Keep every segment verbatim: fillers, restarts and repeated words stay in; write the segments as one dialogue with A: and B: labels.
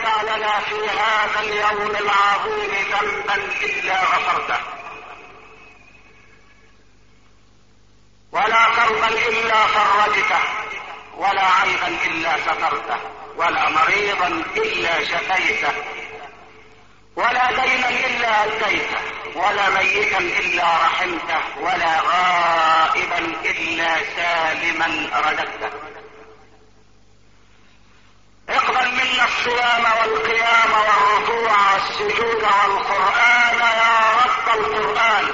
A: تدع لنا في هذا اليوم العظيم ذنبا إلا غفرته، ولا كربا إلا فرجته، ولا عيبا إلا سترته، ولا مريضا إلا شفيته، ولا دينا إلا أديته، ولا ميتا إلا رحمته، ولا غائبا إلا سالما رددته. اقبل منا الصيام والقيام والركوع والسجود والقرآن يا رب القرآن.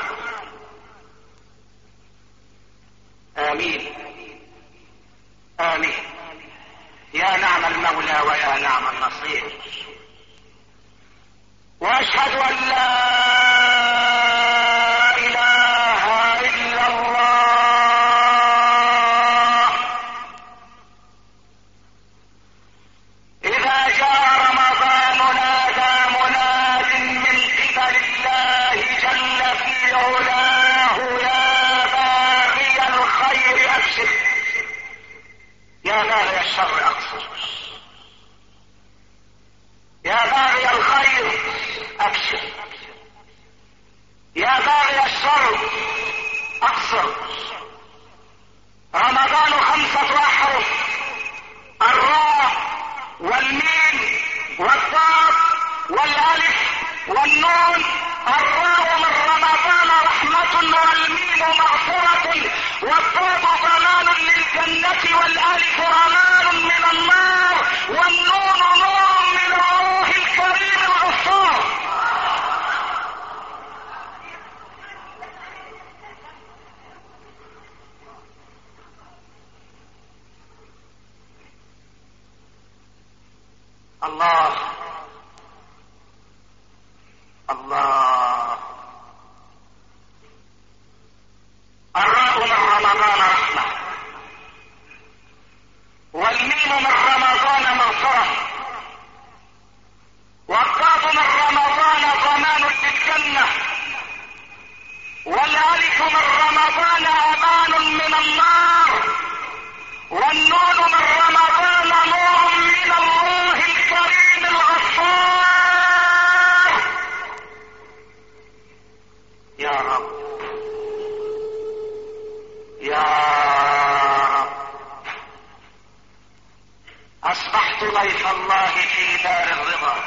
A: آمين آمين. يا نعم المولى ويا نعم النصير. واشهد ان لا اله الا الله. اذا جاء رمضان نادى مناد من قبل الله جل في علاه يا باغي الخير ابشر، يا باغي الشر اقصر، يا باغي الخير ابشر، يا باغي الشر اقصر. رمضان خمسة احرف، الراء والميم والضاد والالف والنون. الراء من رمضان رحمة، والميم مغفرة، والضاد ضمان للجنة، والالف امان من النار، والنون نور من الله الكريم الغفار. الله الله. الراء من رمضان رحمة، والميم من رمضان مغفرة، والضاد من رمضان ضمان للجنة، والالف من رمضان امان من النار، والنون من رمضان نور من الله الكريم الغفار. يا رب يا رب. اصبحت ضيف الله في دار الرضا،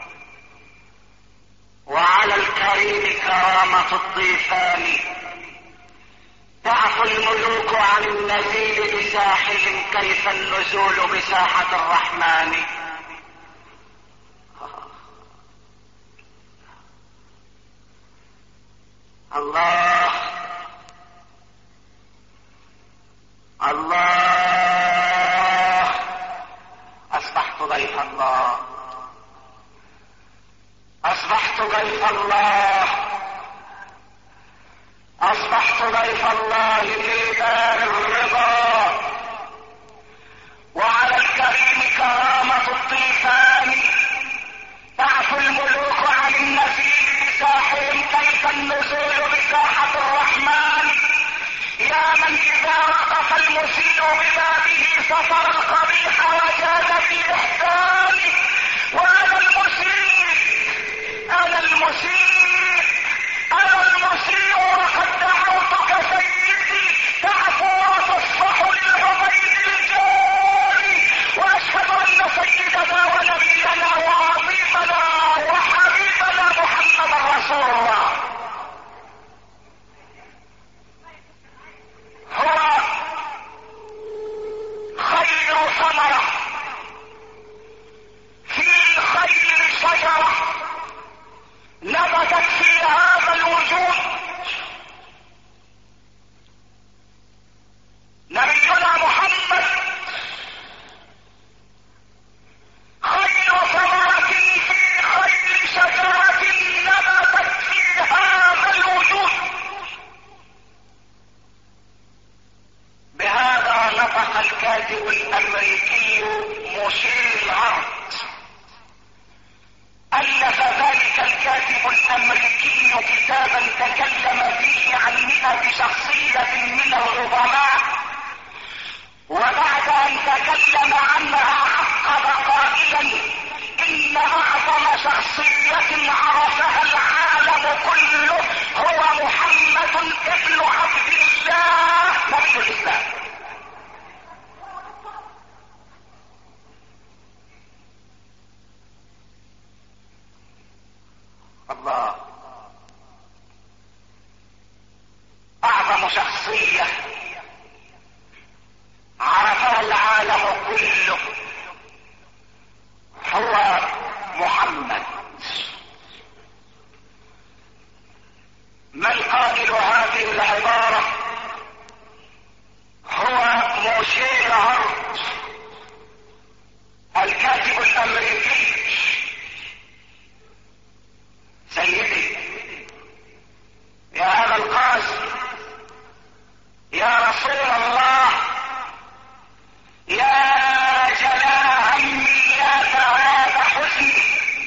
A: وعلى الكريم كرامة الضيفان. تعفو الملوك عن النزيل بساحل، كيف النزول بساحة الرحمن. الله الله. اصبحت ضيف الله، اصبحت ضيف الله، اصبحت ضيف الله في دار الرضا، وعلى الكريم كرامة الضيفان. تعفو الملوك عن النزيل بساحهم، كيف النزول بساحة الرحمن. يا من اذا وقف المسيء ببابه سفر القبيح وجاد في احسانه. وانا المسيء انا المسيء انا المسيء، وقد دعوتك سيدي تعفو وتصفح للعبيد الجاري. واشهد ان سيدنا ونبينا وعظيمنا وحبيبنا محمد رسول الله هو خير ثمرة في خير شجرة نبتت في هذا الوجود. نبينا محمد خير ثمرة في خير شجرة نبتت في هذا الوجود. بهذا نطق الكاتب الامريكي مشير العرض. الف ذلك الكاتب الامريكي كتابا تكلم فيه عن مئة شخصية من العظماء، وبعد ان تكلم عنها عقب قائلا ان شخصية عرفها العالم كله هو محمد ابن عبد الله نبي الاسلام. الله، اعظم شخصية عرفها العالم كله هو محمد. من قائل هذه العبارة؟ هو موشي هارت الكاتب الامريكي. سيدي يا ابا القاسم، يا رسول الله، يا جلا همي، يا ثواب حزني،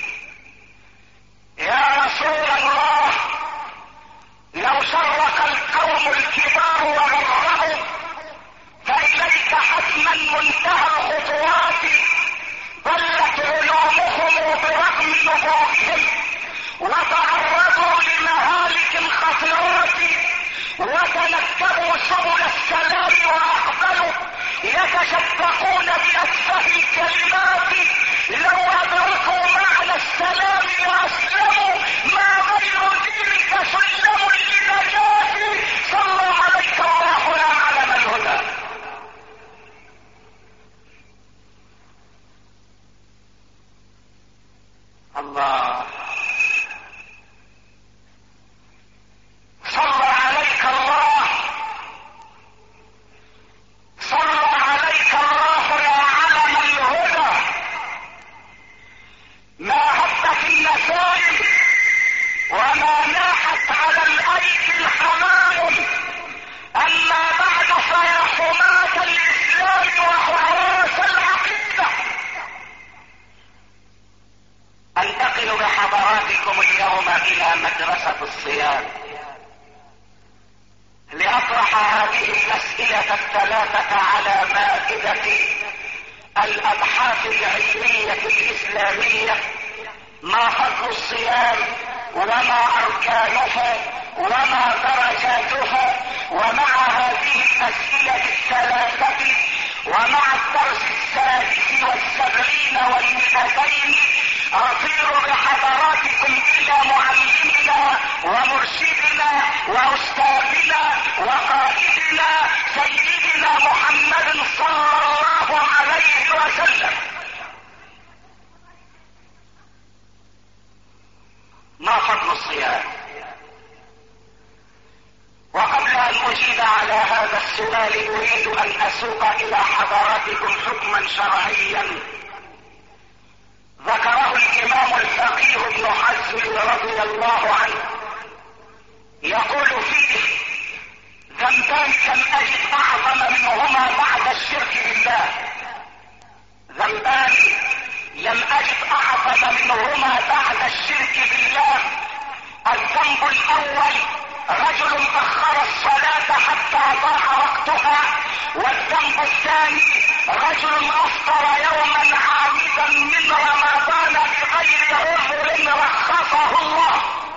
A: يا رسول الله، لو شرق القوم الكبار وغرهم فإليك حتما منتهى الخطوات. ضلت علومهم برغم نبوغهم وتعرضوا لمهالك خطيرات وتنكبوا سبل السلام واقبلوا يتشبقون بأسفه الكلمات. لو أدركوا معنى السلام وأسلموا ما غير ذلك سلم لنجاة. صلى عليك الله يا علم الهدى. الله، صلى عليك الله، صلى عليك الله يا علم الهدى. ما هبت النسائم وما ناحت على الايدي الحمائم. اما بعد فيا حماة الاسلام وحراس العقيدة، انتقل بحضراتكم اليوم الى مدرسة الصيام لأطرح هذه الأسئلة الثلاثة على مائدة الأبحاث العلمية الإسلامية. ما فضل الصيام وما أركانه وما درجاته؟ ومع هذه الأسئلة الثلاثة ومع الدرس السادس والسبعين والمئتين أطير بحضراتكم إلى معلمنا ومرشدنا وأستاذنا وقائدنا سيدنا محمد صلى الله عليه وسلم. ما فضل الصيام؟ وقبل أن أجيب على هذا السؤال أريد أن أسوق إلى حضراتكم حكما شرعيا ذكره الإمام الفقيه ابن حزم رضي الله عنه، يقول فيه: ذنبان لم أجد أعظم منهما بعد الشرك بالله. ذنبان لم أجد أعظم منهما بعد الشرك بالله. الذنب الأول رجل أخر الصلاة حتى ضاع وقتها، والذنب الثاني رجل أفطر يوما عامدا من رمضان بغير عذر رخصه الله.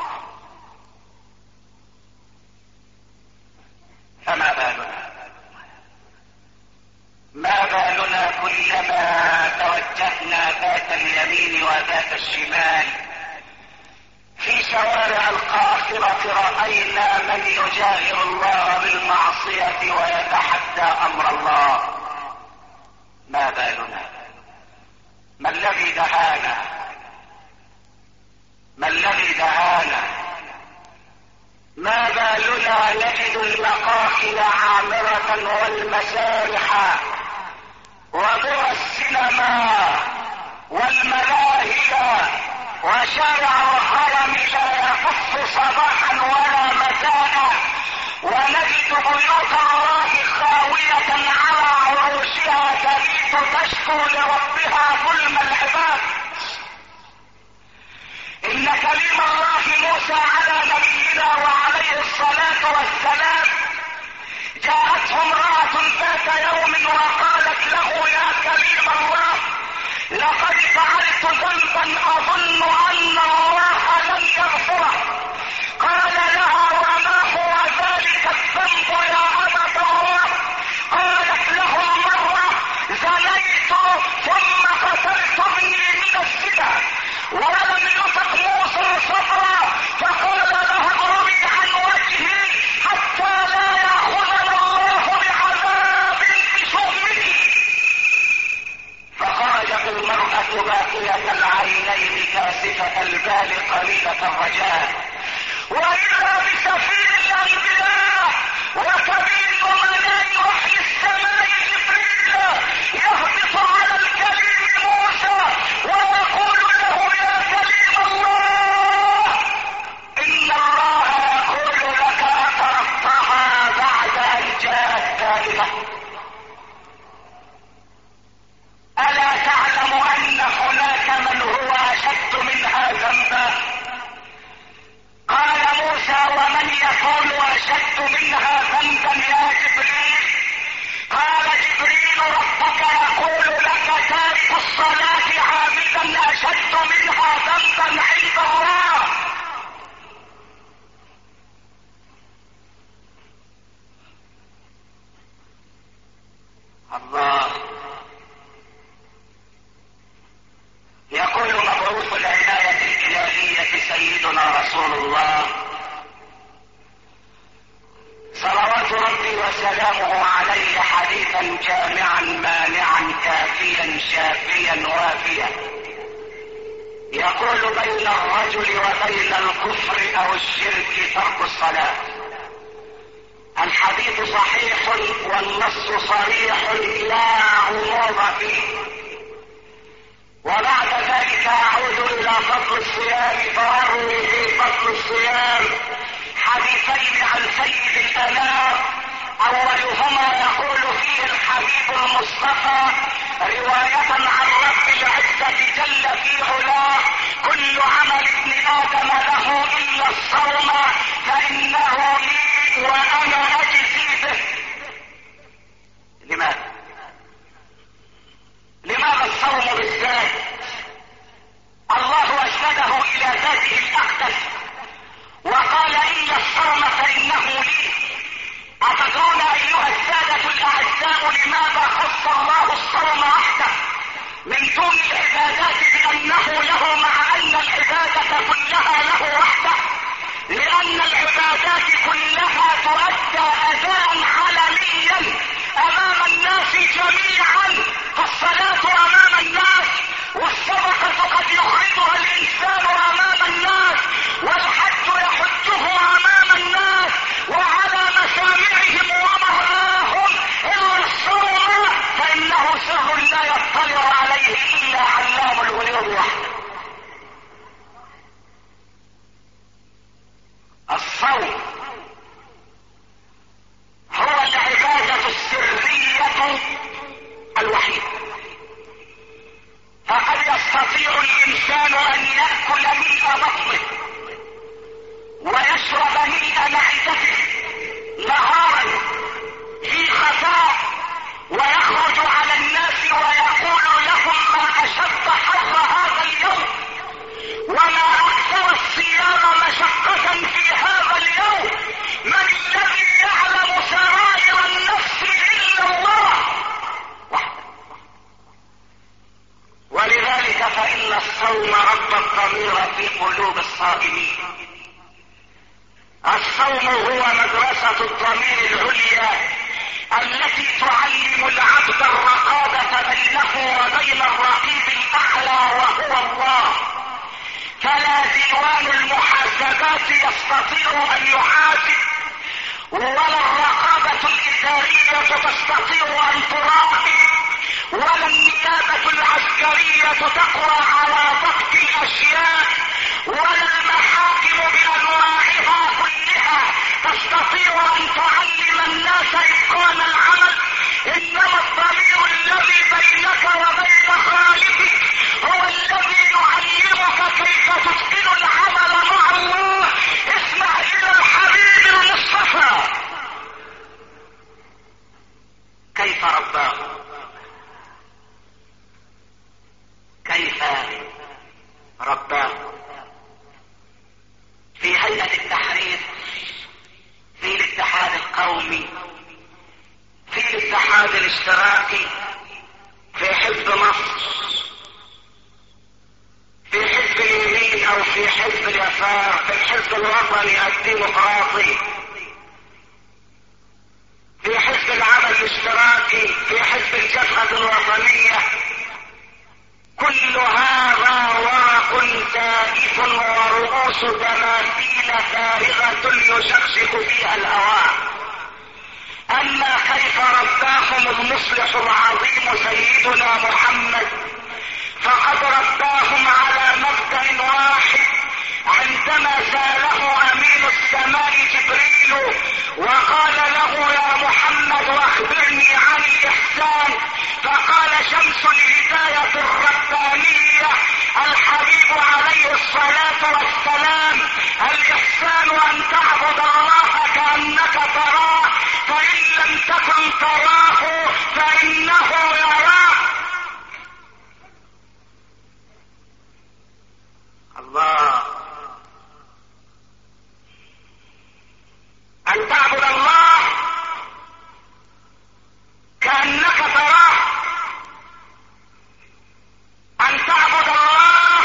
A: فما بالنا ما بالنا كلما توجهنا ذات اليمين وذات الشمال في شوارع القاهرة رأينا من يجاهر الله بالمعصية ويتحدى أمر الله. ما بالنا؟ ما الذي دهانا؟ ما الذي دهانا؟ ما بالنا نجد المقاهي عامرة والمسارح ودور السينما والملاهي وشارع الهرم لا يخف صباحا ولا مساء، ونجد بيوت الله خاوية على عروشها تبيت تشكو لربها ظلم العباد. إن كليم الله موسى على نبينا وعليه الصلاة والسلام جاءته امرأة ذات يوم وقالت له: يا كليم الله، لقد فعلت ذنبا أظن ولم يطق موسى صبرا فقال له اضربي عن وجهي حتى لا ياخذنا الله بعذاب بشؤمك. فخرجت المرأة باكية العينين كاسفة البال قليلة الرجاء، وإذا بسفير الأنبياء وكبير أمناء وحي السماء جبريل يهبط على الكليم موسى ويقول له يا كليم الله إن الله يقول لك أتركتها بعد أن جاءت تائبة؟ ألا تعلم أن هناك من هو أشد منها ذنبا؟ قال موسى ومن يكون أشد منها ذنبا يا جبريل؟ قال جبريل ربك يقول لك تارك الصلاة عابدا أشد منها ذنبا عند الله. الله يقول مبعوث العناية الإلهية سيدنا رسول الله صلوات ربي وسلامه عليه حديثا جامعا مانعا كافيا شافيا وافيا، يقول بين الرجل وبين الكفر او الشرك ترك الصلاة. الحديث صحيح والنص صريح لا غموض فيه. وبعد ذلك اعود الى فضل الصيام فاروي في فضل الصيام حديثين عن سيد الانام، اولهما يقول فيه الحبيب المصطفى رواية عن رب العزة جل في علاه كل عمل ابن ادم له الا الصوم فانه لي وانا اجزي به. لماذا؟ لماذا الصوم بالذات؟ الله اسنده الى ذاته الاقدس وقال إلا الصوم فإنه لي. أتدرون أيها السادة الأعزاء لماذا خص الله الصوم وحده من دون العبادات بأنه له، مع أن العبادة كلها له وحده؟ لأن العبادات كلها تؤدى أداء علنيا أمام الناس جميعا، فالصلاة أمام الناس، والصدقة قد يخرجها الإنسان أمام الناس، والحج يحجه أمام الناس وعلى مسامعهم ومرآهم، إلا الصوم فإنه سر لا يطلع عليه إلا علام الغيوب وحده. الصوم هو العبادة السرية الوحيدة، فقد يستطيع الإنسان أن يأكل ملء بطنه ويشرب ملء معدته نهارا في خفاء، ويخرج على الناس ويقول لهم ما أشد حر هذا اليوم وما أكثر الصيام مشقة في هذا اليوم، من الذي يعلم سرائر النفس إلا الله وحده. ولذلك فإن الصوم رب الضمير في قلوب الصائمين. الصوم هو مدرسة الضمير العليا التي تعلم العبد الرقابة بينه وبين الرقيب الأعلى وهو الله. فلا ديوان المحاسبات يستطيع أن يحاسب، ولا الرقابة الإدارية تستطيع أن تراقب، ولا النيابة العسكرية تقوى على ضبط الأشياء، ولا المحاكم بأنواعها كلها تستطيع أن تعلم الناس إتقان العمل. إنما الضمير الذي بينك وبين خالقك هو الذي يعلمك كيف تتقن العمل مع الله. اسمع إلى الحبيب المصطفى كيف رباه، كيف رباه في هيئة التحرير، في الاتحاد القومي، في الاتحاد الاشتراكي، في حزب مصر، في حزب اليمين او في حزب اليسار، في الحزب الوطني الديمقراطي، في حزب العمل الاشتراكي، في حزب الجبهة الوطنية، كل هذا ورق تائف ورؤوس تماثيل فارغة يشخشخ فيها الهواء. اما كيف رباهم المصلح العظيم سيدنا محمد، فقد رباهم على مبدأ واحد. عندما سأله امين السماء جبريل وقال له يا محمد واخبرني عن الاحسان، فقال شمس الهداية الربانية الحبيب عليه الصلاة والسلام: الاحسان ان تعبد الله كأنك تراه، فان لم تكن تراه فانه يراك. الله، ان تعبد الله كأنك تراه، ان تعبد الله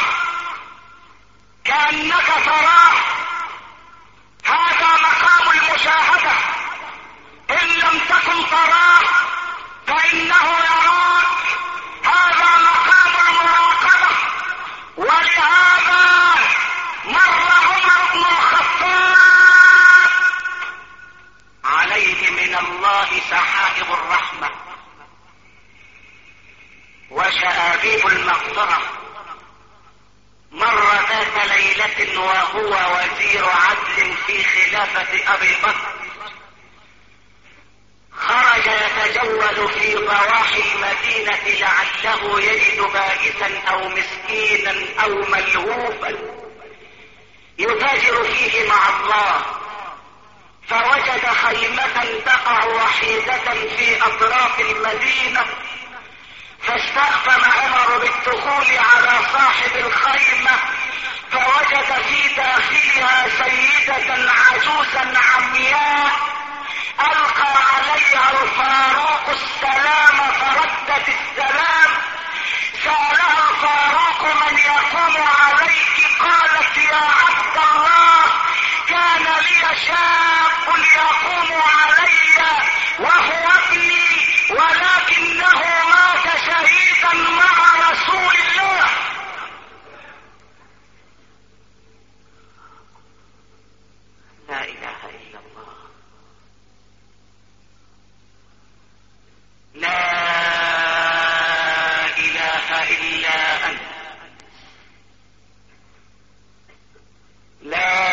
A: كأنك تراه، هذا مقام المشاهدة. ان لم تكن تراه فانه يراك، هذا مقام المراقبة. ولهذا مر عمر بن الخطاب عليه من الله سحائب الرحمة وشآبيب المغفرة. مر ذات ليلة وهو وزير عدل في خلافة ابي بكر، خرج يتجول في ضواحي المدينة لعله يجد بائسا او مسكينا او ملهوفا يتاجر فيه مع الله، فوجد خيمة تقع وحيدة في اطراف المدينة، فاستأذن عمر بالدخول على صاحب الخيمة، فوجد في داخلها سيدة عجوزا عمياء، القى عليها الفاروق السلام فردت السلام. سألها الفاروق: من يقوم عليك؟ قالت: يا عبد الله، كان لي شاب يقوم علي وهو ابني، ولكنه مات شهيدا مع رسول الله. لا اله الا الله، لا اله الا انت، لا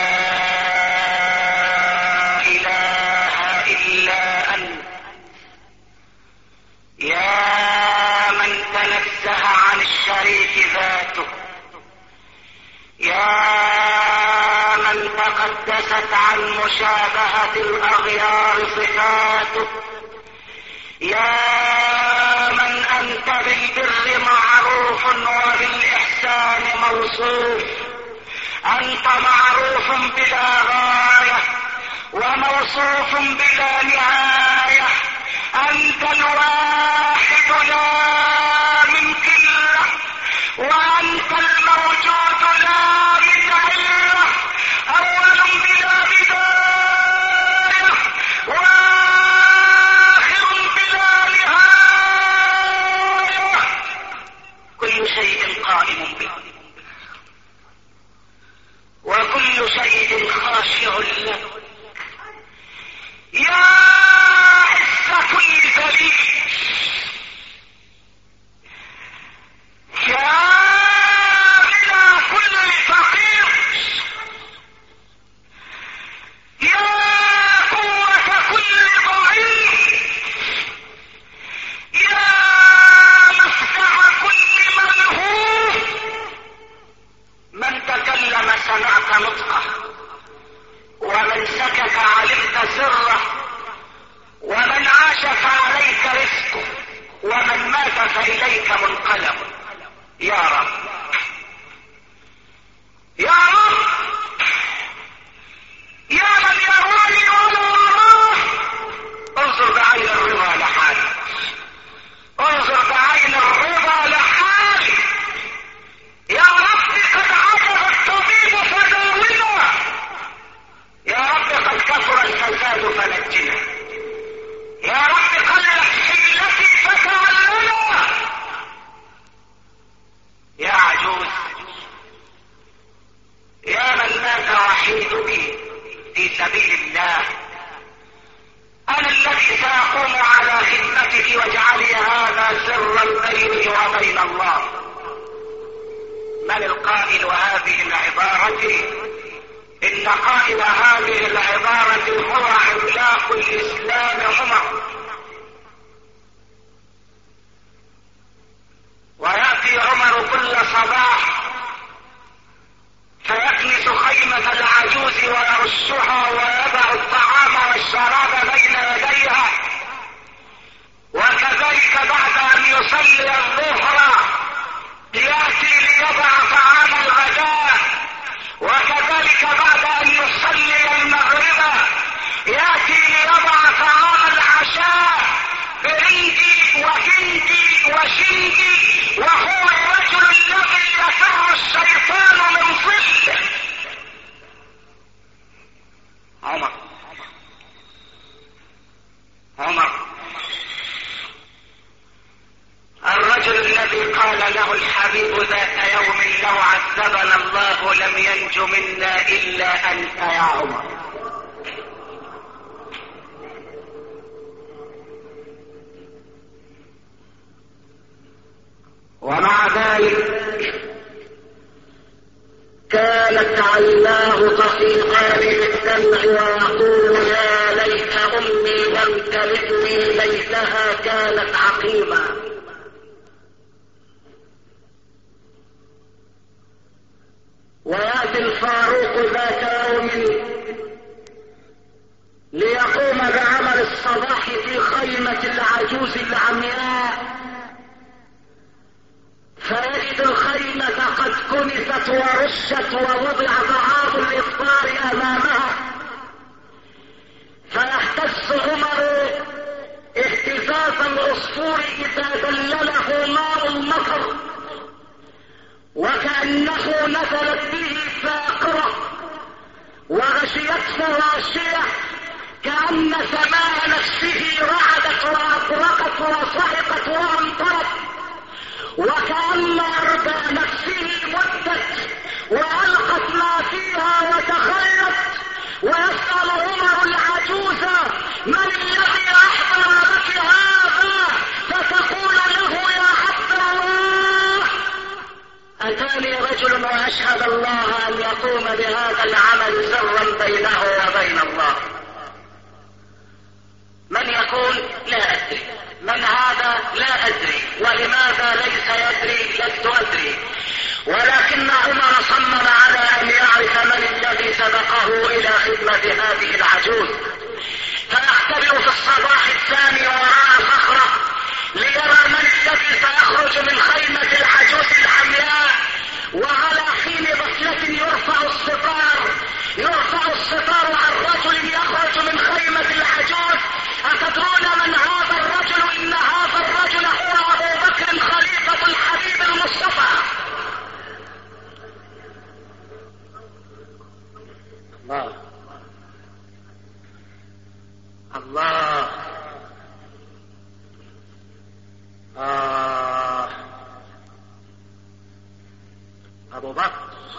A: اله الا انت، يا من تنزه عن الشريك ذاته، يا من تقدست عن مشابهة الاغيار صفاته، يا من انت بالبر معروف وبالاحسان موصوف. انت معروف بلا غاية وموصوف بلا نهاية. انت الواحد لا من قلة، وانت الموجود لا من علة، اول بلا بداية واخر بلا نهاية، كل شيء قائم به وكل شيء خاشع له. يا عز كل ذليل، يا غنى كل فقير، يا قوة كل ضعيف، يا مفزع كل ملهوف. من تكلم سمعت نطقه، ومن سكت علمت سره، ومن عاش فعليك رزقه، ومن مات فإليك منقلب. يا رب، يا رب، يا من يراني ولا أراه، انظر بعين الرضا لحالي، انظر بعين الرضا لحالي. يا رب قد عجبت لي هذا سرا بيني وبين الله. من القائل هذه العبارة؟ إن قائل هذه العبارة هو عملاق الإسلام عمر. ويأتي عمر كل صباح فيكنس خيمة العجوز ويرشها ويضع الطعام والشراب بين يديها، وكذلك بعد أن يصلي الظهر يأتي ليضع طعام الغداء، وكذلك بعد أن يصلي المغرب يأتي ليضع طعام العشاء برنجي وكندي وشندي، وهو الرجل الذي يفر الشيطان من ظله. عمر عمر الرجل الذي قال له الحبيب ذات يوم لو عذبنا الله لم ينج منا إلا أنت يا عمر. ومع ذلك كانت عيناه تفيضان بالدمع ويقول يا ليت أمي لم تلدني ليتها كانت عقيما. ويأتي الفاروق ذات يوم ليقوم بعمل الصباح في خيمة العجوز العمياء، فيجد الخيمة قد كنست ورشت ووضع طعام الإفطار أمامها، فيهتز عمر اهتزاز العصفور إذا دلله ماء المطر، وكأنه نزلت به فاقرة وغشيته غاشية، كأن سماء نفسه رعدت وأبرقت وصعقت وأمطرت، وكأن أرض نفسه مدت وألقت ما فيها وتخلت. ويسأل عمر العجوز من الذي أحضر لك هذا؟ فتقول له يا عبد الله أتاني رجل وأشهد الله أن يقوم بهذا العمل سرا بينه وبين الله. من يقول لا أدري، من هذا لا أدري، ولماذا ليس يدري لست أدري، ولكن عمر صمم على أن يعرف من الذي سبقه إلى خدمة هذه العجوز، فيختبئ في الصباح الثاني وراء صخرة ليرى من الذي سيخرج من خيمة العجوز العمياء. وعلى حين غفلة يرفع الستار يرفع الستار عن رجل يخرج من خيمة العجوز. أتدرون من هذا الرجل؟ إن هذا الرجل هو أبو بكر خليفة الحبيب المصطفى. الله الله آه. أبو بكر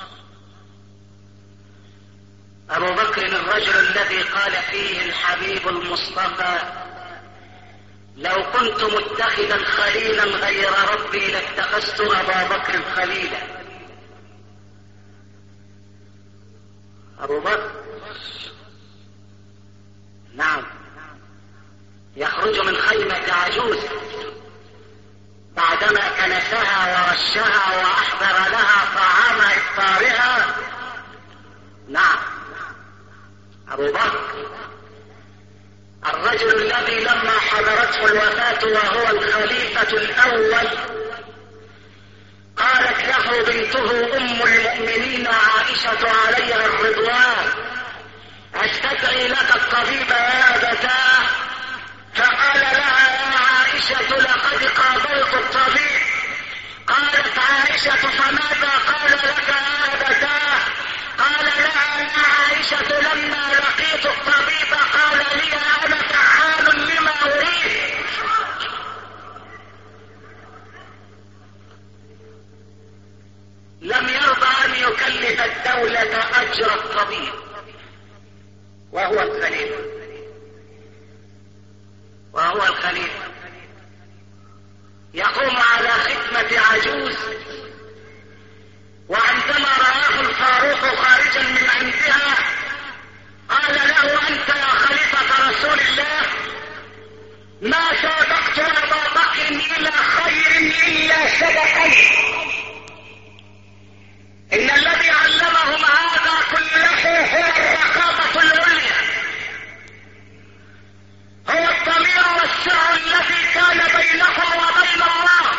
A: أبو بكر الرجل الذي قال فيه الحبيب المصطفى لو كنت متخذا خليلا غير ربي لاتخذت أبا بكر خليلا. أبو بكر نعم يخرج من خيمة عجوز بعدما كنسها ورشها وأحضر لها طعام إفطارها. نعم أبو بكر الرجل الذي لما حضرته الوفاة وهو الخليفة الأول قالت له بنته أم المؤمنين عائشة عليها الرضوان أستدعي لك الطبيب يا أبتاه؟ فقال لها يا عائشة لقد قابلت الطبيب. قالت عائشة فماذا قال لك يا أبتاه؟ قال لها يا عائشة لما لقيت الطبيب قال لي أنا فعال لما أريد. لم يرضى أن يكلف الدولة أجر الطبيب وهو الخليفة وهو الخليفة يقوم على خدمة عجوز، وعندما رآه الفاروق خارجا من عندها قال له: أنت يا خليفة رسول الله ما سبقت أبا بكر إلى خير إلا سبقني. إن الذي علمهم هذا كله هو الرقابة العليا، هو الضمير والسر الذي كان بينهم وبين الله.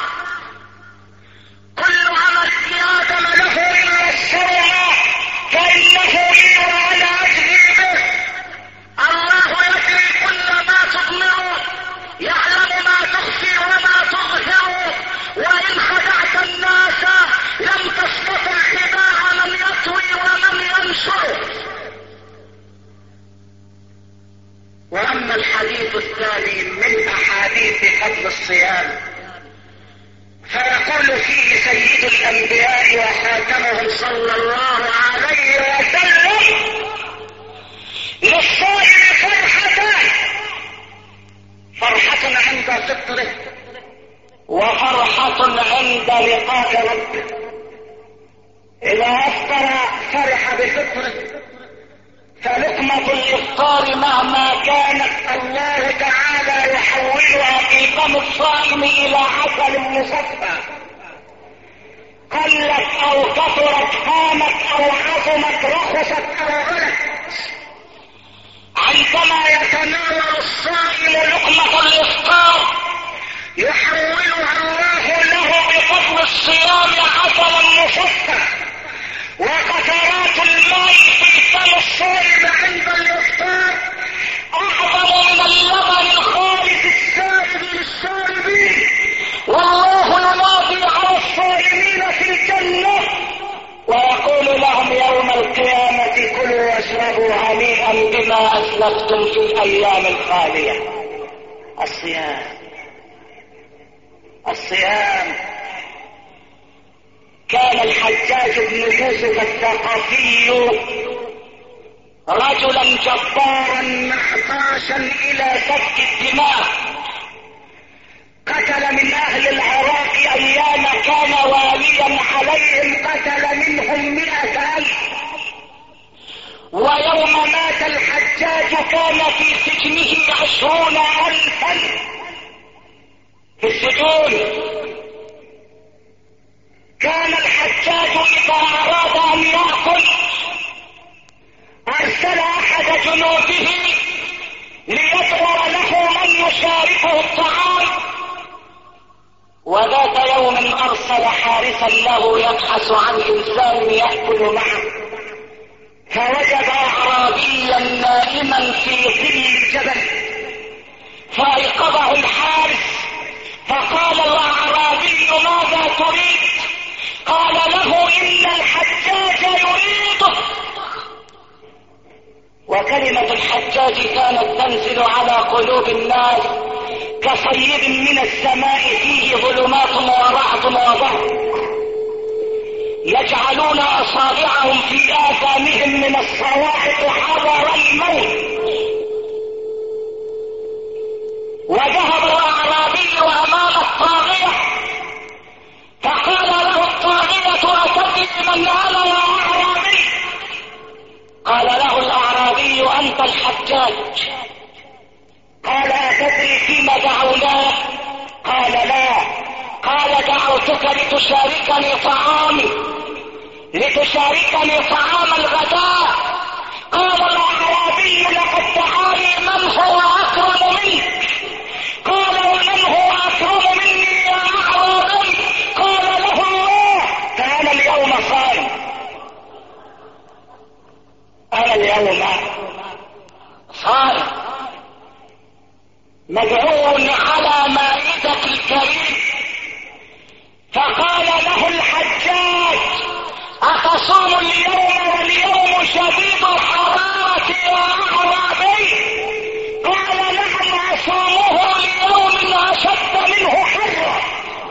A: كل عمل ابن آدم له إلا السر فإنه لي وأنا أجزي به. الله يدري كل ما تضمر، يعلم ما تخفي وما تظهر، وإن خدعت الناس لم تستطع خداع من يطوي ومن ينشر. وأما الحديث الثاني من أحاديث فضل الصيام فيقول فيه سيد الأنبياء وخاتمهم صلى الله عليه وسلم: للصائم فرحتان، فرحة عند فطره وفرحة عند لقاء ربه. إذا أفطر فرح بفطره، فلقمة الإفطار مهما كانت الله تعالى يحولها في فم الصائم إلى عسل مصفى، قلت أو كثرت، هامت أو عظمت، رخصت أو غلت. عندما يتناول الصائم لقمة الإفطار يحولها الله له بفضل الصيام عسلا مصفى، وقطرات الماء في فم الصائم عند الإفطار أعظم من اللبن الخالص السائل للشاربين. والله ينادي على الصائمين في الجنة ويقول لهم يوم القيامة: كلوا واشربوا هنيئا بما أسلفتم في الأيام الخالية. الصيام الصيام كان الحجاج بن يوسف الثقفي رجلا جبارا محتاجا الى سفك الدماء، قتل من اهل العراق ايام كان واليا عليهم، قتل منهم مئة الف. ويوم مات الحجاج كان في سجنه عشرون الفا في السجون. كان الحجاج اذا اراد ان يأكل ارسل احد جنوده ليدعو له من يشاركه الطعام. وذات يوم ارسل حارسا له يبحث عن انسان يأكل معه، فوجد اعرابيا نائما في ظل الجبل، فايقظه الحارس فقال الاعرابي: ماذا تريد؟ قال له: ان الحجاج يريدك. وكلمة الحجاج كانت تنزل على قلوب الناس كصيد من السماء فيه ظلمات ورعد وضرب، يجعلون اصابعهم في آذانهم من الصواعق حذر الموت. وذهب الاعرابي امام الطاغية فقال له الطاغية: أتدري من انا يا اعرابي؟ قال له الاعرابي: انت الحجاج. قال: أتدري فيما دعوناك؟ قال: لا. قال: دعوتك لتشاركني طعامي، لتشاركني طعام الغداء. قال الاعرابي: لقد دعاني من هو اكرم منك. قال: ومن هو اكرم مني يا اعرابي؟ قال له: الله. فانا اليوم صائم، انا اليوم صائم مدعو على مائدة الكريم. فقال له الحجاج: اتصوم اليوم واليوم شديد الحرارة يا اعرابي؟ قال: نعم، اصومه ليوم اشد منه حرا.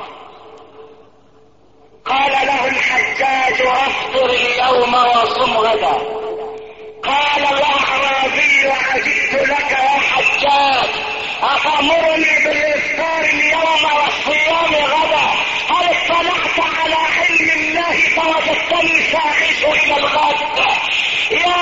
A: قال له الحجاج: افطر اليوم وصم غدا. قال الاعرابي: عجبت لك يا حجاج، أتأمرني بالإفطار اليوم والصيام غدا؟ هل اطلعت على علم الله فوجدتني ساخش إلى الغد؟ يا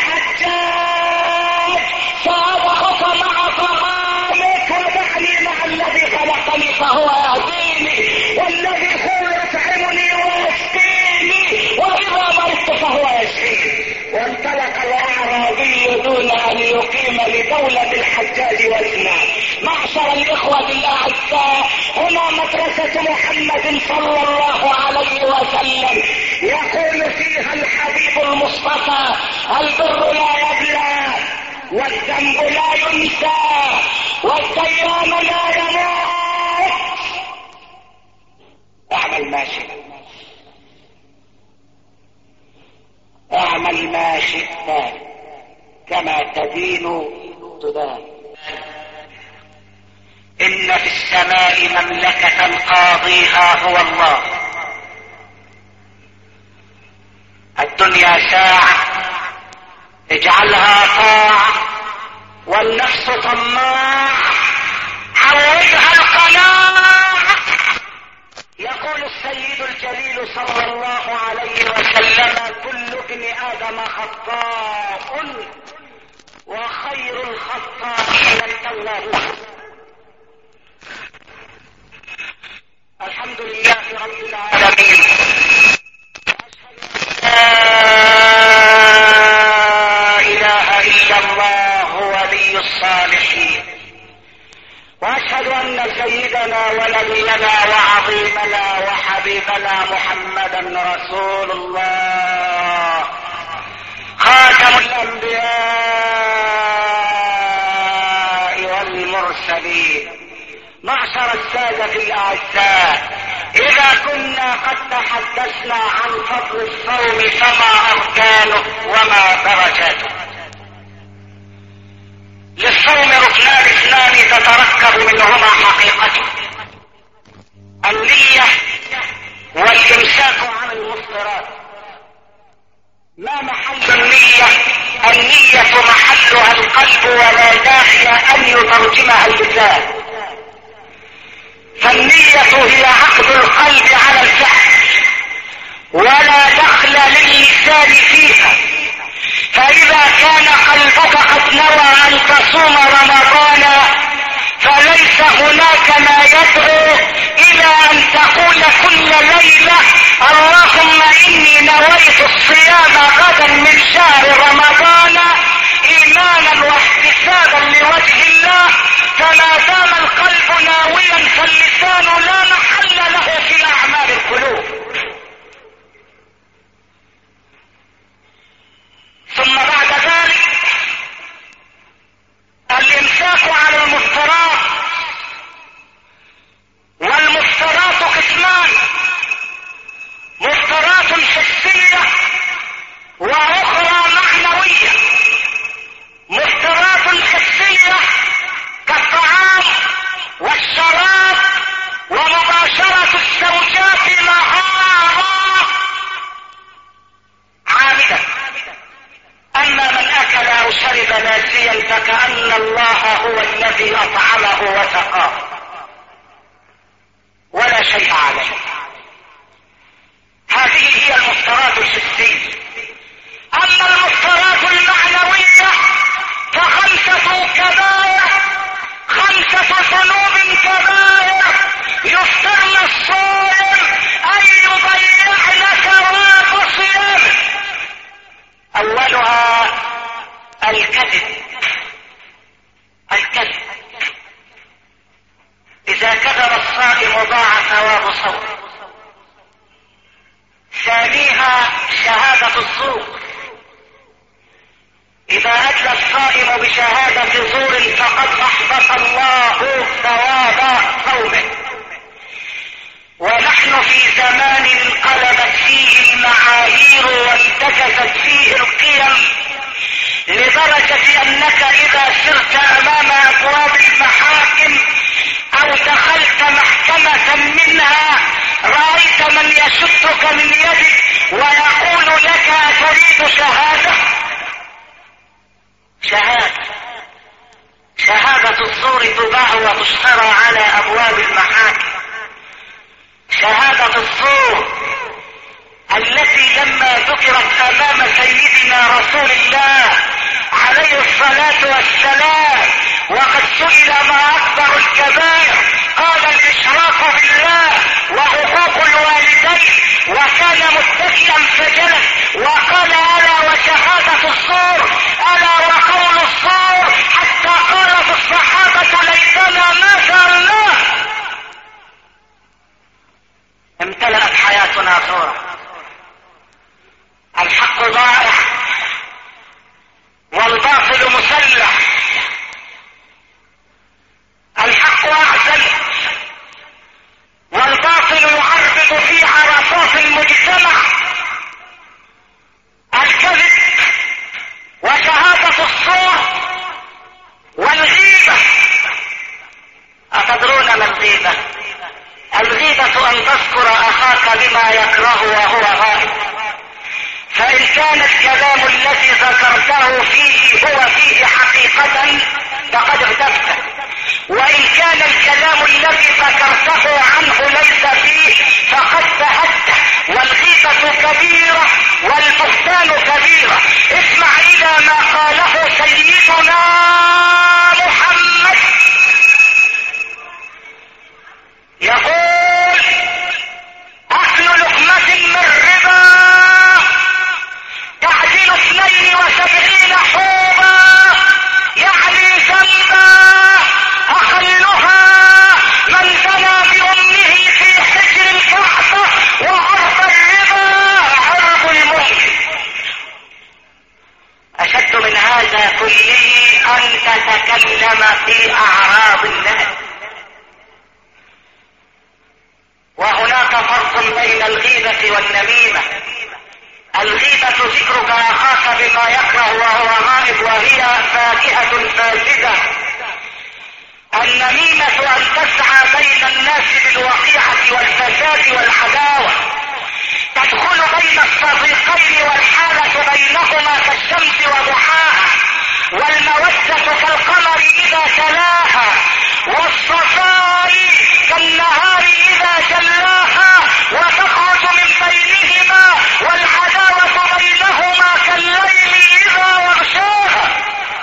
A: حجاج سأضعك مع طعامك ودعني مع الذي خلقني فهو يهديني، والذي هو يطعمني ويسقيني، وإذا مرضت فهو يشفيني. وانطلق الأعرابي دون أن يقيم لدولة الحجاج وزنا. معشر الإخوة الأعزاء، هنا مدرسة محمد صلى الله عليه وسلم يقول فيها الحبيب المصطفى: البر لا يبلى، والذنب لا ينسى، والديان لا يموت. اعمل ما شئت، اعمل ما شئت، كما تدين تدان. إن في السماء مملكة قاضيها هو الله. الدنيا ساعة اجعلها طاعة، والنفس طماع عودها القناعة. يقول السيد الجليل صلى الله عليه وسلم: كل ابن آدم خطاء وخير الخطائين التوابون. الحمد لله رب العالمين، لا إله إلا الله ولي الصالحين، وأشهد أن سيدنا ونبينا وعظيمنا وحبيبنا محمدا رسول الله، خاتم الأنبياء والمرسلين. معشر السادة الأعزاء، إذا كنا قد تحدثنا عن فضل الصوم فما أركانه وما درجاته؟ للصوم ركنان اثنان تتركب منهما حقيقته: النية والإمساك عن المفطرات. ما محل النية؟ النية محلها القلب، ولا داعي أن يترجمها اللسان. فالنية هي عقد القلب على الفعل، ولا دخل للسان فيها. فإذا كان قلبك قد نوى أن تصوم رمضان، فليس هناك ما يدعو إلى أن تقول كل ليلة: اللهم إني نويت الصيام غدا من شهر رمضان إيمانا واحتسابا لوجه الله. فما دام القلب ناويا فاللسان لا محل له في أعمال القلوب. ثم بعد ذلك الإمساك عن المفطرات. والمفطرات قسمان: مفطرات حسية وأخرى معنوية. مفطرات حسية كالطعام والشراب ومباشرة الزوجات نهارا عامدا. أما من أكل أو شرب ناسيا فكأن الله هو الذي أطعمه وسقاه ولا شيء عليه. هذه هي المفطرات الحسية. أما المفطرات المعنوية فخمسة كبائر، خمسة ذنوب كبائر يفطرن الصائم أن يضيعن ثواب صيامه. أولها الكذب. الكذب إذا كذب الصائم ضاع ثواب صومه. ثانيها شهادة الزور. إذا أدلى الصائم بشهادة زور فقد أحبط الله ثواب صومه. ونحن في زمان انقلبت فيه المعايير وانتكست فيه القيم، لدرجة أنك إذا سرت أمام أبواب المحاكم أو دخلت محكمة منها رأيت من يشدك من يدك ويقول لك: أتريد شهادة؟ شهادة شهادة الزور تشترى على ابواب المحاكم. شهادة الزور التي لما ذكرت امام سيدنا رسول الله عليه الصلاة والسلام وقد سئل ما اكبر الكبائر قال الاشراك بالله وحقوق الوالدين، وكان متكئا فجلس وقال الا وشهادة الزور الا وقول الزور، حتى قالت الصحابة ليتنا ما سألناه. امتلأت حياتنا زورا. الحق ضائع والباطل مسلح. الحق اعزل والباطل يعرض في عرصات المجتمع. الكذب وشهادة الزور والغيبة. أتدرون ما الغيبة؟ الغيبة أن تذكر أخاك بما يكره وهو غائب، فإن كان الكلام الذي ذكرته فيه هو فيه حقيقة فقد اغتبته، وإن كان الكلام الذي ذكرته عنه ليس فيه فقد بهته. والغيبة كبيرة والبهتان كبيرة. اسمع إلى ما قاله سيدنا محمد، يقول أكل لقمة من ربا تعدل اثنين وسبعين حوبا، يعني ذنبا أقلها من زنى بأمه في حجر الكعبة، وعرض الربا عرض المؤمن. أشد من هذا كله أن تتكلم في أعراض الناس. وهناك فرق بين الغيبة والنميمة. الغيبة ذكرك أخاك بما يكره وهو غائب وهي فاكهة فاسدة. النميمة أن تسعى بين الناس بالوقيعة والفساد والعداوة، تدخل بين الصديقين والحالة بينهما كالشمس وضحاها، والمودة كالقمر إذا تلاها، والصفاء كالنهار إذا جلاها، وتخرج من بينهما والعداوة بينهما كالليل إذا يغشاها.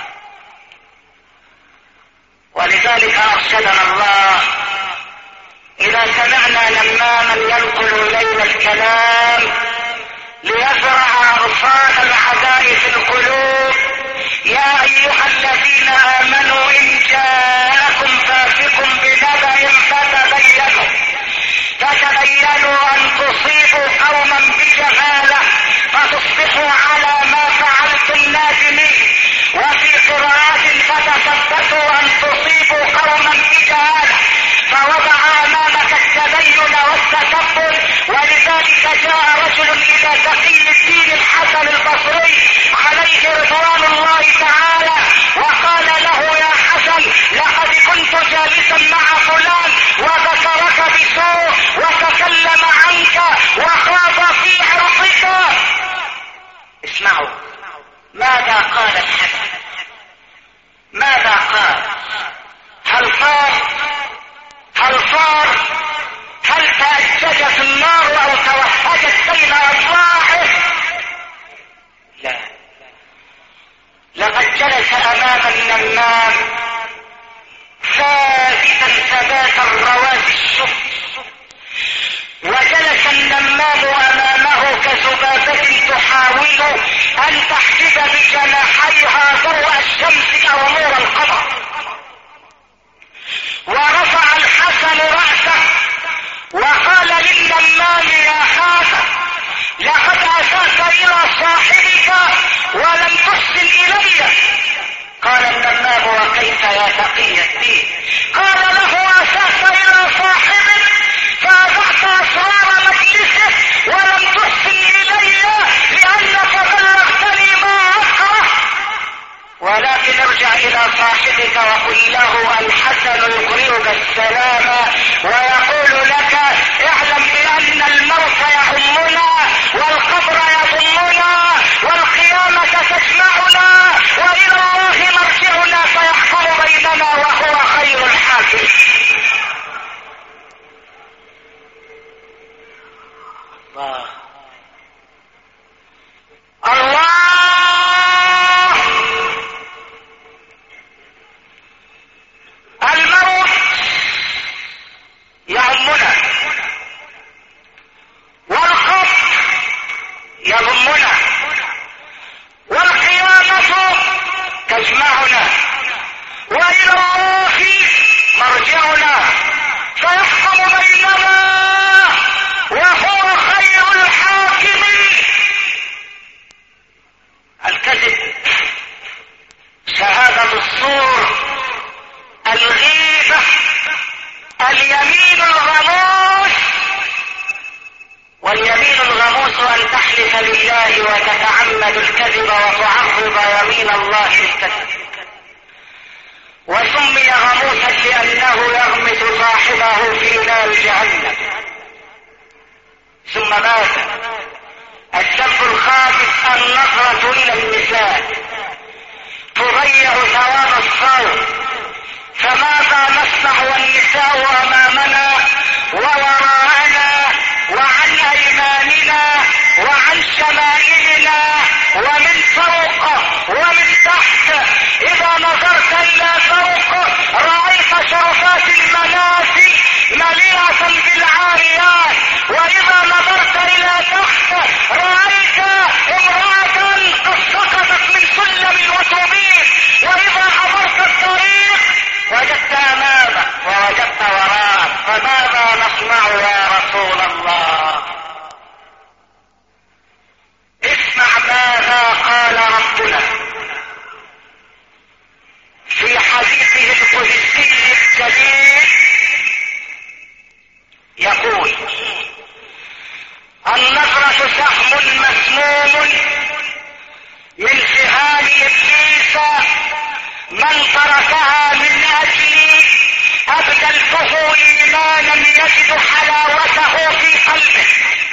A: ولذلك أرشدنا الله إذا سمعنا نماما ينقل ليل الكلام ليزرع أغصان العداء في القلوب، يا أيها الذين آمنوا إن جاءكم فاسق بنبأ فتبينوا فتبينوا أن تصيبوا قوما بجهالة فتصبحوا على ما فعلتم نادمين. وفي قراءات فتثبتوا أن تصيبوا قوما بجهالة، فوضع أمامك التبين والتكبر. ولذلك جاء رجل إلى تقي الدين الحسن البصري عليه رضوان الله تعالى وقال له يا حسن لقد كنت جالسا مع فلان وذكرك بسوء وتكلم عنك وخاض في عرضك. اسمعوا ماذا قال الحسن، ماذا قال؟ هل صار هل صار هل تأججت النار او توهجت بين اصباعه؟ لا، لقد جلس امام النمام ثابتا ثبات الرواد الشف، وجلس النمام امامه كذبابة تحاول ان تحجب بجناحيها ضوء الشمس او نور القمر. ورفع الحسن رأسه وقال للنمام يا هذا لقد اسأت الى صاحبك ولم تحسن الي. قال النمام وكيف يا تقي الدين؟ قال له اسأت الى صاحبك فاضعت اسرار مجلسه ولم تحسن الي لانك بلغتني ما اكره. ولكن ارجع الى صاحبك وقل له الحسن يقرئك السلام ويقول لك اعلم بان الموت يهمنا والقبر يضمنا والقيامة تجمعنا والى الله مرجعنا فيحكم بيننا وهو خير الحاكم. وتتعمد الكذب وتعرض يمين الله للكذب. وسمي غموسا لأنه يغمس صاحبه في نار جهنم. ثم مات. الذنب الخامس النظرة إلى النساء تضيع ثواب الصوم. فماذا نصنع والنساء أمامنا ووراءنا وعن أيماننا وعن شمائلنا ومن فوق ومن تحت؟ إذا نظرت إلى فوق رأيت شرفات المنازل مليئة بالعاريات، وإذا نظرت إلى تحت رأيت امرأة قد سقطت من سلم الأتوبيس، وإذا عبرت الطريق وجدت أمامك ووجدت وراءك. فماذا نصنع يا رسول الله؟ اسمع ماذا قال ربنا في حديثه القدسي الجليل. يقول: النظرة سهم مسموم من سهام إبليس، من تركها من أجلي أبدلته إيمانا يجد حلاوته في قلبه.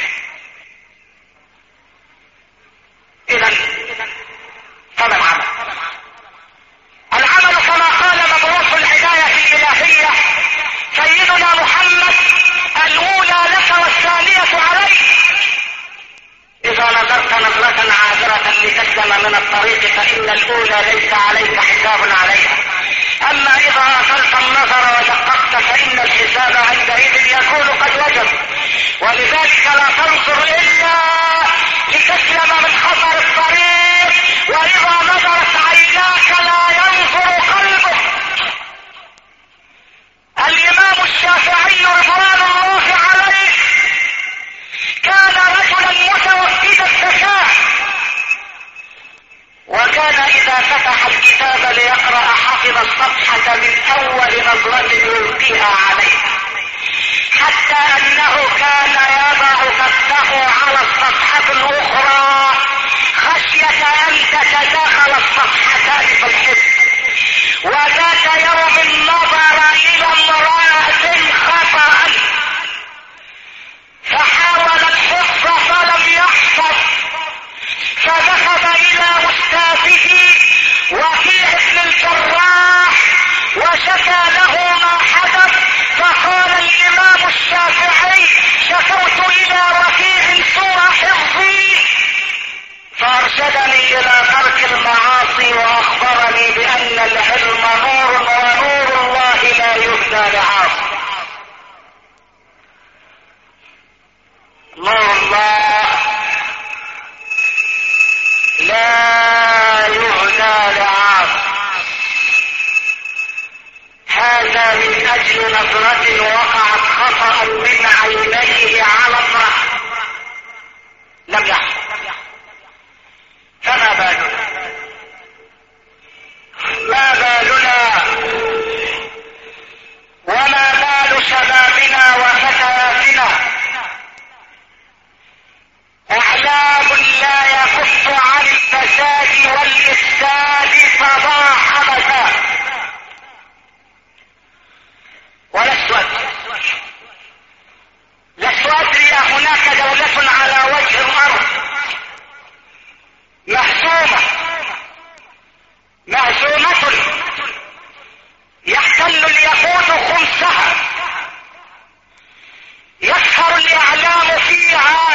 A: إذن فما العمل؟ العمل كما قال مبعوث الهداية الإلهية سيدنا محمد: الأولى لك والثانية عليك. إذا نظرت نظرة عابرة لتسلم من الطريق فإن الأولى ليس عليك حساب عليها، أما إذا أطلت النظر ودققت فإن الحساب عندئذ يكون قد وجب. ولذلك لا تنظر إلا لتسلم من خطر الطريق، وإذا نظرت عيناك لا ينظر قلبك. الإمام الشافعي رضوان الله عليه كان رجلا متوفد الذكاء، وكان إذا فتح الكتاب ليقرأ حفظ الصفحة من أول نظرة يلقيها عليه، حتى أنه كان يضع كفه على الصفحة الأخرى خشية أن تتداخل الصفحتان في الحفظ. وذات يوم نظر إلى امرأة خطأ فحاول الحفظ فلم يحفظ، فذهب إلى أستاذه وكيع بن الجراح وشكى له ما حدث. فقال الإمام الشافعي: شكوت إلى وكيع سوء حفظي فأرشدني إلى ترك المعاصي وأخبرني بأن العلم نور، ونور الله لا يهدى لعاصي. نور الله لا يهدى لعاصي. هذا من أجل نظرة وقعت خطأ من عينيه على امرأة لم يحصل. فما بالنا ما بالنا وما بال شبابنا وفتياتنا؟ اعلام لا يكف عن الفساد والافساد تضاعفتا. ولست ادري لست ادري هناك دولة على وجه الارض مهزومة مهزومة يحتل اليهود خمسها، يسهر الاعلام فيها،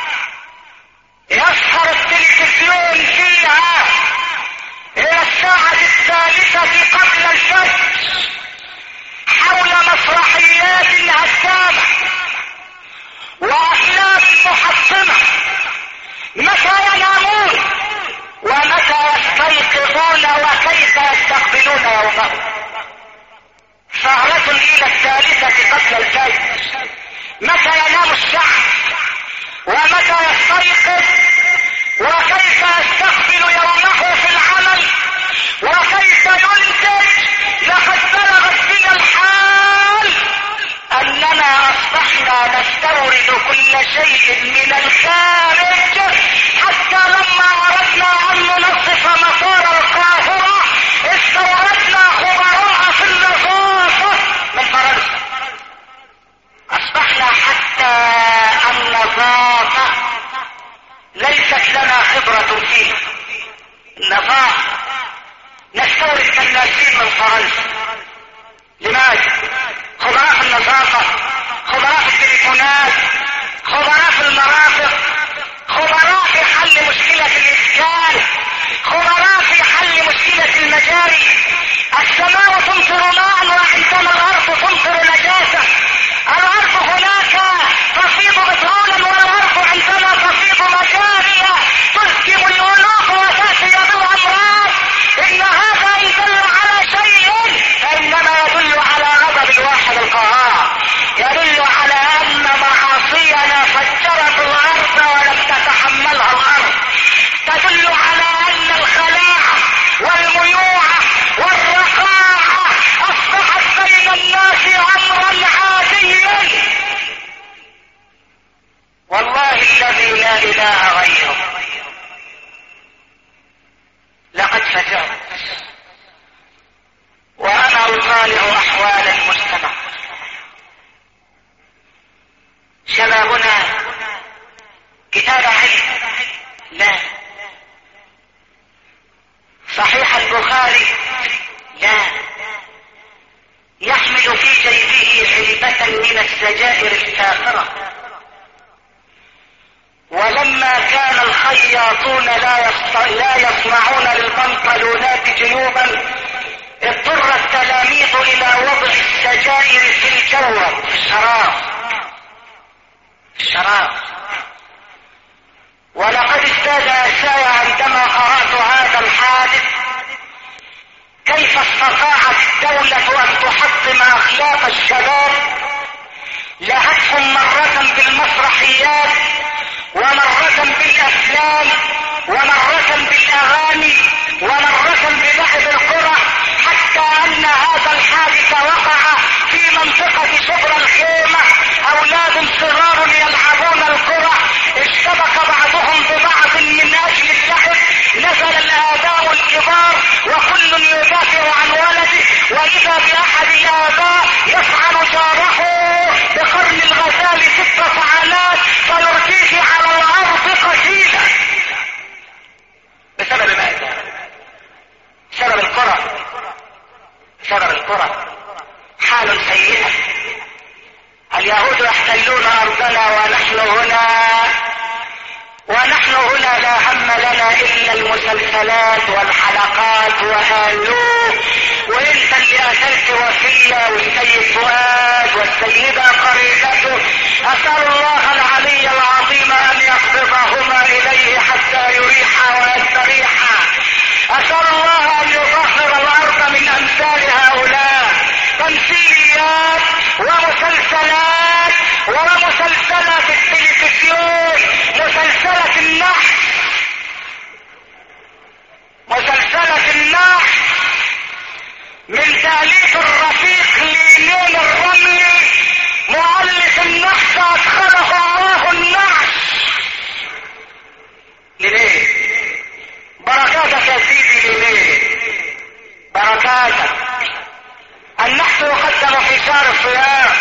A: يسهر التلفزيون فيها الى الساعة الثالثة قبل الفجر حول مسرحيات هدامة وافلام محطمة. متى ينامون ومتى يستيقظون وكيف يستقبلون يومهم؟ سهرة الى الثالثة قبل الفجر. متى ينام الشعب ومتى يستيقظ وكيف يستقبل يومه في العمل وكيف ينتج؟ لقد بلغت بنا الحال اننا اصبحنا نستورد كل شيء من الخارج حتى وخمسين نفاق نستورد كناسين من فرنسا. لماذا؟ خبراء في النظافة، خبراء في التليفونات، خبراء في المرافق، خبراء في حل مشكلة الإسكان، خبراء في حل مشكلة المجاري. السماء تمطر ماء وعندما الأرض تمطر نجاسة. الأرض هناك تفيض بترولا والأرض عندما تفيض مجاريا تسكب الألوف وتأتي بالأمراض. إن هذا يدل على شيء، فإنما يدل على غضب الواحد القهار، يدل على أن معاصينا فجرت الأرض ولم تتحملها الأرض، تدل على أن الخلاعة والميوعة والرقاعة أصبحت بين الناس أمرا عاديا. والله الذي لا إله غيره لقد فجرت وأنا أطالع أحوال المجتمع. شبابنا كتاب علم؟ لا. صحيح البخاري؟ لا. يحمل في جيبه علبة من السجائر الكافرة. ولما كان الخياطون لا لا يصنعون للبنطلونات جيوبا، اضطر التلاميذ الى وضع السجائر في الجوب، في الشراب، في الشراب. ولقد ازداد اساي عندما قرأت هذا الحادث، كيف استطاعت الدولة ان تحطم اخلاق الشباب، لهتهم مرة بالمسرحيات ومرة بالافلام ومرة بالاغاني ومرة بلعب الكرة، حتى ان هذا الحادث وقع في منطقة شبرا الخيمة. اولاد صغار يلعبون الكرة، اشتبك بعضهم ببعض من اجل اللعب، نزل الاباء الكبار وكل يدافع عن ولده، واذا باحد الاباء يفعل جاره بقرن الغزال ست فعالات فيركيه على الارض قتيلا. بسبب ماذا؟ سبب الكرة، سبب الكرة. حال سيئة. اليهود يحتلون ارضنا ونحن هنا ونحن هنا لا هم لنا الا المسلسلات والحلقات وهالو، وانت اللي اكلت وفية والسيد فؤاد والسيدة قريبته. اسأل الله العلي العظيم ان يقبضهما اليه حتى يريحا ويستريحا. اسأل الله ان يطهر الارض من امثال هؤلاء. تمثيليات ومسلسلات ومسلسلات التلفزيون، مسلسلة النحل، مسلسلة النحل من تأليف الرفيق لينين الرملي، مؤلف النحل أدخله الله النحل. ليه؟ بركاتك يا سيدي، ليه؟ بركاتك. النحل يقدم في شهر الصيام.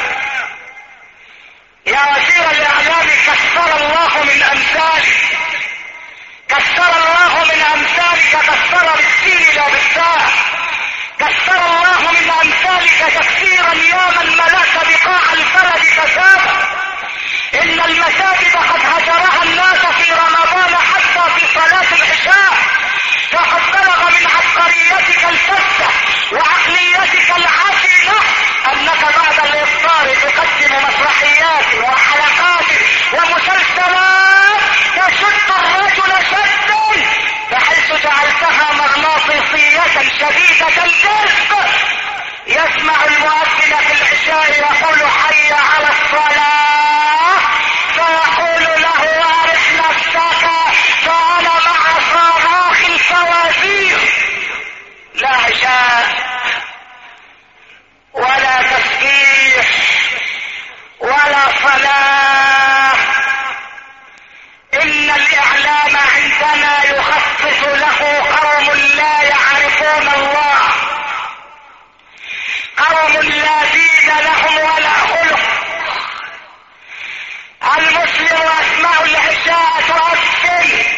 A: يا وزير الاعلام كسر الله من امثالك، كسر الله من امثالك، كسر بالسين لا بالتاء، كسر الله من امثالك تكسيرا يا من ملأت بقاع البلد فسادا. ان المساجد قد هجرها الناس في رمضان حتى في صلاة العشاء، فقد بلغ من عبقريتك الفتة وعقليتك العافية انك بعد الافطار تقدم مسرحيات وحلقات ومسلسلات تشد الرجل شدا، بحيث جعلتها مغناطيسية شديدة الجذب. يسمع المؤذن في العشاء يقول حي على الصلاة، فيقول له اعرف نفسك فانا مع صراخ الفوازير. لا عشاء ولا تسبيح ولا صلاة. ان الاعلام عندنا يخصص له قوم لا يعرفون الله، قوم لا دين لهم ولا خلق. المسلم اسمع العشاء تؤذن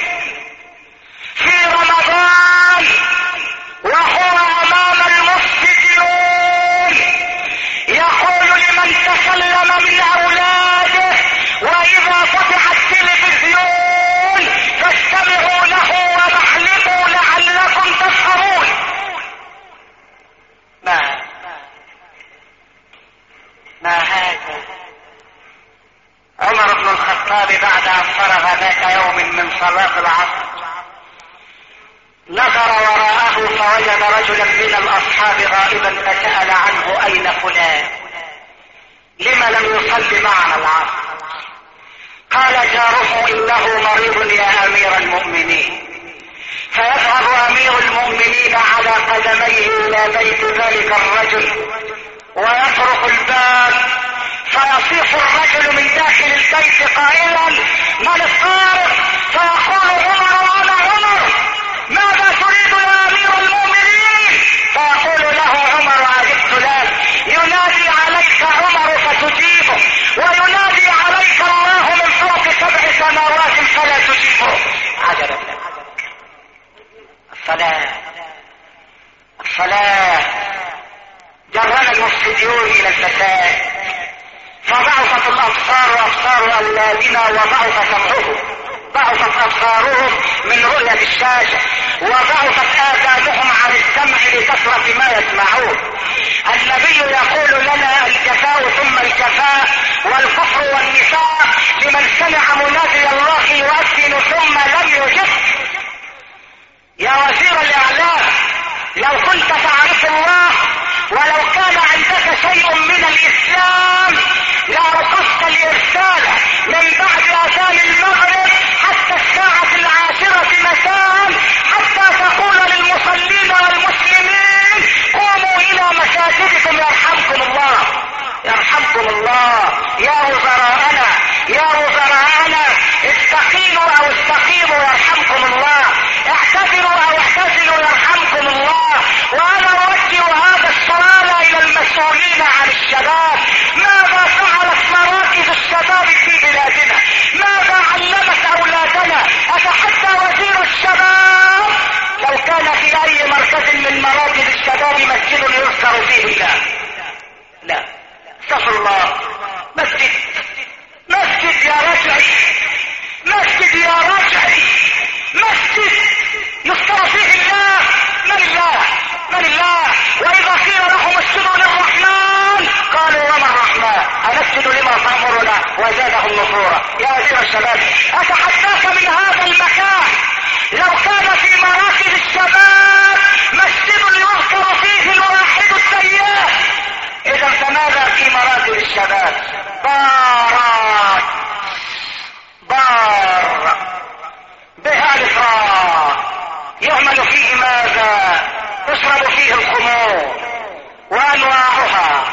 A: نظر وراءه فوجد رجلا من الاصحاب غائبا فسأل عنه: اين فلان؟ لم لم يصل معنا العصر؟ قال جاره: انه مريض يا امير المؤمنين. فيذهب امير المؤمنين على قدميه الى بيت ذلك الرجل ويطرق الباب، فيصيح الرجل من داخل البيت قائلا: من الطارق؟ فيقول: عمر وانا عمر. ماذا تريد يا امير المؤمنين؟ فيقول له عمر: عجبت لك، ينادي عليك عمر فتجيبه، وينادي عليك الله من فوق سبع سماوات فلا تجيبه. عجبا لك. الصلاة الصلاة جرنا المفسدون الى الفساد، فضعفت الابصار وابصار اولادنا وضعف سمعهم، ضعفت ابصارهم من رؤية الشاشة، وضعفت آذانهم عن السمع لكثرة ما يسمعون. النبي يقول لنا: الجفاء ثم الجفاء والكفر والنفاق لمن سمع منادي الله يؤذن ثم لم يجب. يا وزير الاعلام، لو كنت تعرف الله ولو كان عندك شيء من الاسلام لرقصت الارسال من بعد اذان المغرب حتى الساعة العاشرة مساء، حتى تقول للمصلين والمسلمين: قوموا الى مساجدكم يرحمكم الله. يرحمكم الله. يا وزراءنا يا وزراءنا استقيموا او استقيموا يرحمكم الله، اعتذروا او اعتذروا يرحمكم الله. وانا اوجه هذا السؤال الى المسؤولين عن الشباب: ماذا فعلت مراكز الشباب في بلادنا؟ ماذا علمت اولادنا؟ اتحدى وزير الشباب لو كان في اي مركز من مراكز الشباب مسجد يذكر فيه الله. لا، استغفر الله. مسجد مسجد يا رجعي، مسجد يا رجعي، مسجد يذكر فيه الله. من الله؟ من الله؟ واذا قيل لهم اسجدوا للرحمن قالوا: وما الرحمن؟ انسجد لما تامرنا وزادهم نفورا. يا وزير الشباب، اتحداك من هذا المكان لو كان في مراكز الشباب مسجد يذكر فيه الواحد السيئ، اذا فماذا في مراكز الشباب؟ بارات بار بها الافراط، يعمل فيه ماذا؟ تشرب فيه الخمور وانواعها: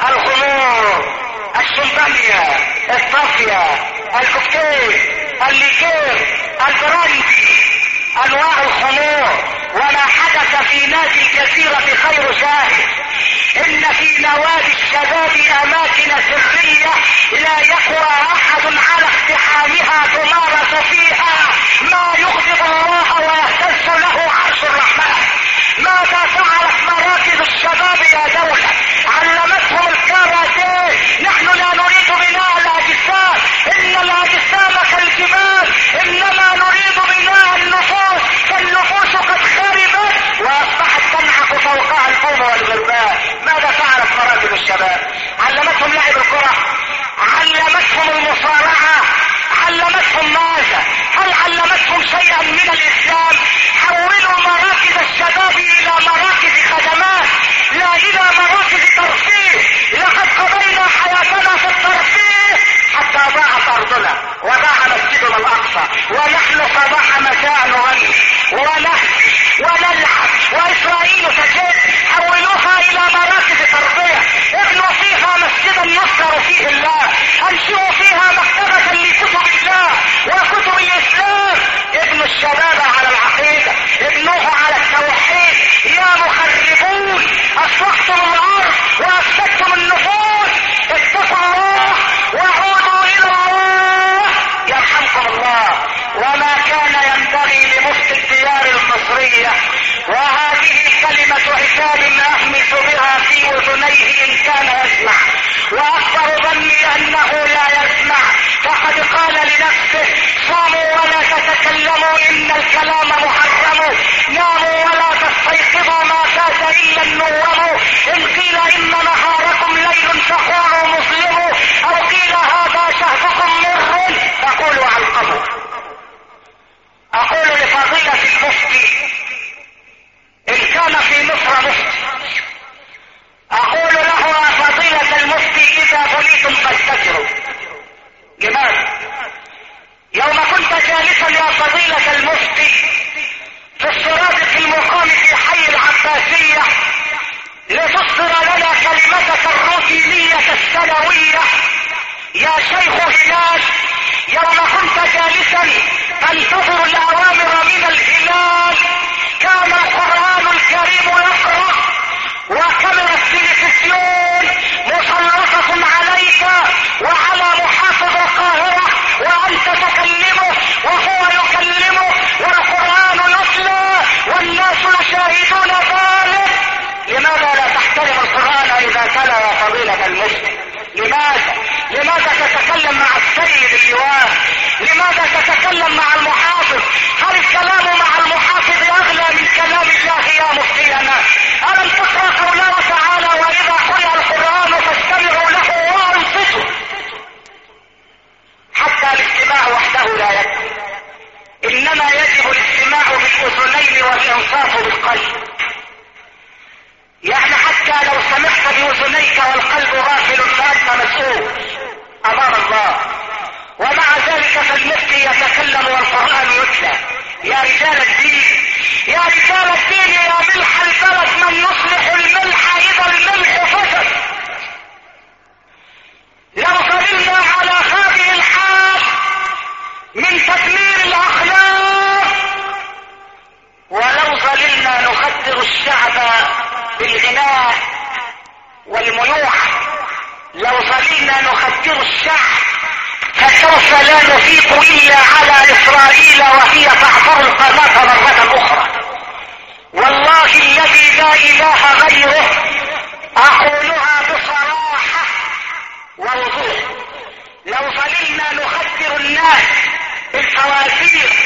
A: الخمور، الشمبانيا، الطافية، الكوكتيل، الليكير، البراندي، انواع الخمور. وما حدث في نادي الجزيرة خير شاهد. ان في نوادي الشباب اماكن سرية لا يقوى احد على اقتحامها تمارس فيها ما يغضب الله ويهتز له عرش الرحمن. ماذا فعلت مراكز الشباب يا دولة؟ علمتهم الكاراتيه. نحن لا نريد بناء الاجسام، ان الاجسام كالجبال، انما نريد بناء النفوس، فالنفوس قد خربت واصبحت تنعق فوقها الفوم والغربان. ماذا فعلت مراكز الشباب؟ علمتهم لعب الكرة، علمتهم المصارعة، علمتهم ماذا؟ هل علمتهم شيئا من الاسلام؟ حولوا مراكز الشباب الى مراكز خدمات لا الى مراكز ترفيه. لقد قضينا حياتنا في الترفيه حتى ضاعت ارضنا وضاع مسجدنا الاقصى، ونحن صباح مساء نغني ونهدي ونلعب واسرائيل تجد. حولوها الى مراكز تربيه، ابنوا فيها مسجدا يذكر فيه الله، انشئوا فيها مكتبة لكتب الله وكتب الاسلام. ابنوا الشباب على العقيدة، ابنوه على التوحيد. يا مخربون، اصلحتم الارض وافسدتم النفوس. اتقوا الله وعودوا الى الله يرحمكم الله. وما كان ينبغي لمفتي الديار المصرية، وهذه كلمة عتاب اهمس بها في اذنيه ان كان يسمع، واكبر ظني انه لا يسمع، فقد قال لنفسه: صاموا ولا تتكلموا ان الكلام محرم، ناموا ولا تستيقظوا ما فات الا النوم، ان قيل ان نهاركم ليل فقولوا مسلم، او قيل هذا شهدكم مر فقولوا علقموا. اقول لفضيلة المفتي الثانوية يا شيخ هلال يوم كنت جالسا تنتظر الاوامر من الهلال كان القرآن الكريم يقرأ وكاميرا التلفزيون مسلطة عليك وعلى محافظ القاهرة وانت تكلمه وهو يكلمه والقرآن يتلى والناس يشاهدون ذلك. لماذا لا تحترم القرآن اذا تلا يا فضيلة المسلم؟ لماذا؟ لماذا تتكلم مع السيد اللواء؟ لماذا تتكلم مع المحافظ؟ هل الكلام مع المحافظ اغلى من كلام الله يا مفتينا؟ الم تقرأ قوله تعالى واذا قرئ القرآن فاستمعوا له وانصتوا؟ حتى الاستماع وحده لا يكفي، انما يجب الاستماع بالاذنين والانصات بالقلب. يعني حتى لو سمعت باذنيك والقلب غافل فانت مسؤول امام الله. ومع ذلك فالمفتي يتكلم والقرآن يتلى. يا رجال الدين يا رجال الدين يا ملح البلد من يصلح الملح اذا الملح فسد. لو فضلنا على هذه الحال من تدمير الاخلاق ولو ظللنا نخدر الشعب بالغناء والميوح، لو ظللنا نخدر الشعب فسوف لا نفيق الا على اسرائيل وهي تعبر القناة مرة اخرى. والله الذي لا اله غيره اقولها بصراحة ووضوح، لو ظللنا نخدر الناس بالفوازير